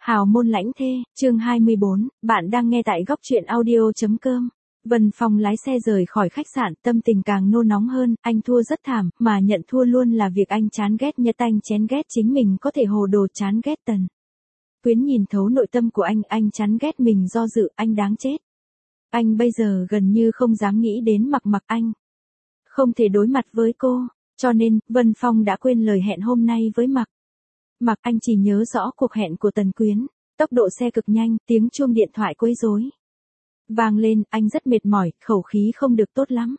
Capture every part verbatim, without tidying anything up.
Hào môn lãnh thê, chương hai mươi bốn, bạn đang nghe tại góc truyện audio.com. Vân Phong lái xe rời khỏi khách sạn, tâm tình càng nôn nóng hơn, anh thua rất thảm, mà nhận thua luôn là việc anh chán ghét Nhật Anh chén ghét chính mình có thể hồ đồ chán ghét Tần Quyến nhìn thấu nội tâm của anh, anh chán ghét mình do dự, anh đáng chết. Anh bây giờ gần như không dám nghĩ đến Mặc Mặc, anh không thể đối mặt với cô, cho nên, Vân Phong đã quên lời hẹn hôm nay với Mặc. Mặc anh chỉ nhớ rõ cuộc hẹn của Tần Quyến, tốc độ xe cực nhanh, tiếng chuông điện thoại quấy rối vang lên, anh rất mệt mỏi, khẩu khí không được tốt lắm.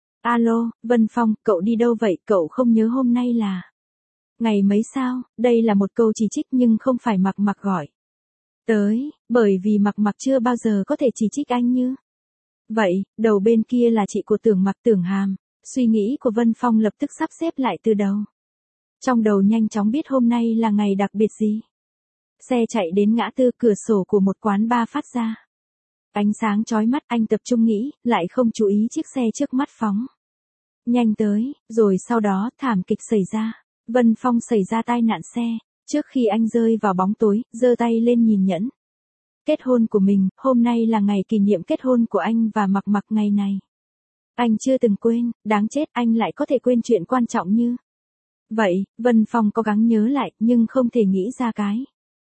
Alo, Vân Phong, cậu đi đâu vậy, cậu không nhớ hôm nay là ngày mấy sao? Đây là một câu chỉ trích nhưng không phải Mặc Mặc gọi tới, bởi vì Mặc Mặc chưa bao giờ có thể chỉ trích anh như vậy. Đầu bên kia là chị của Tưởng Mặc, Tưởng Hàm. Suy nghĩ của Vân Phong lập tức sắp xếp lại từ đầu. Trong đầu nhanh chóng biết hôm nay là ngày đặc biệt gì. Xe chạy đến ngã tư, cửa sổ của một quán bar phát ra ánh sáng chói mắt, anh tập trung nghĩ, lại không chú ý chiếc xe trước mắt phóng nhanh tới, rồi sau đó thảm kịch xảy ra. Vân Phong xảy ra tai nạn xe, trước khi anh rơi vào bóng tối, giơ tay lên nhìn nhẫn kết hôn của mình. Hôm nay là ngày kỷ niệm kết hôn của anh và Mặc Mặc, ngày này anh chưa từng quên, đáng chết anh lại có thể quên chuyện quan trọng như vậy. Vân Phong cố gắng nhớ lại, nhưng không thể nghĩ ra cái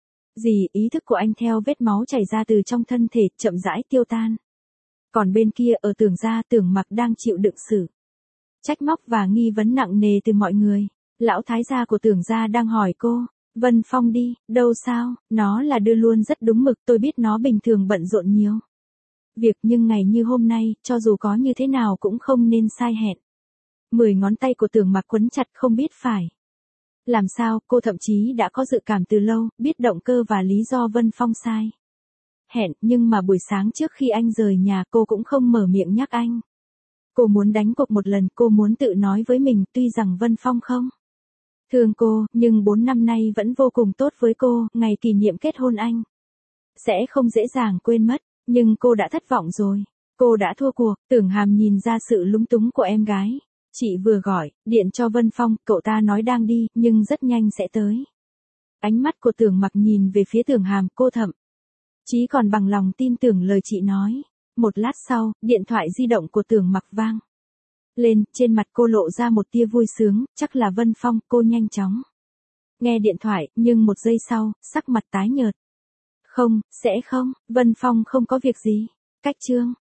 gì. Ý thức của anh theo vết máu chảy ra từ trong thân thể, chậm rãi tiêu tan. Còn bên kia, ở Tưởng gia, Tưởng Mặc đang chịu đựng sự trách móc và nghi vấn nặng nề từ mọi người. Lão thái gia của Tưởng gia đang hỏi cô, Vân Phong đi, đâu sao? Nó là đưa luôn rất đúng mực, tôi biết nó bình thường bận rộn nhiều việc, nhưng ngày như hôm nay, cho dù có như thế nào cũng không nên sai hẹn. Mười ngón tay của Tưởng Mặc quấn chặt, không biết phải làm sao. Cô thậm chí đã có dự cảm từ lâu, biết động cơ và lý do Vân Phong sai hẹn, nhưng mà buổi sáng trước khi anh rời nhà, cô cũng không mở miệng nhắc anh. Cô muốn đánh cuộc một lần, cô muốn tự nói với mình, tuy rằng Vân Phong không thương cô, nhưng bốn năm nay vẫn vô cùng tốt với cô. Ngày kỷ niệm kết hôn anh sẽ không dễ dàng quên mất, nhưng cô đã thất vọng rồi. Cô đã thua cuộc. Tưởng Hàm nhìn ra sự lúng túng của em gái. Chị vừa gọi điện cho Vân Phong, cậu ta nói đang đi, nhưng rất nhanh sẽ tới. Ánh mắt của Tưởng Mặc nhìn về phía Tưởng Hàm, cô thậm chí còn bằng lòng tin tưởng lời chị nói. Một lát sau, điện thoại di động của Tưởng Mặc vang lên, trên mặt cô lộ ra một tia vui sướng, chắc là Vân Phong. Cô nhanh chóng nghe điện thoại, nhưng một giây sau, sắc mặt tái nhợt. Không, sẽ không, Vân Phong không có việc gì. Cách chương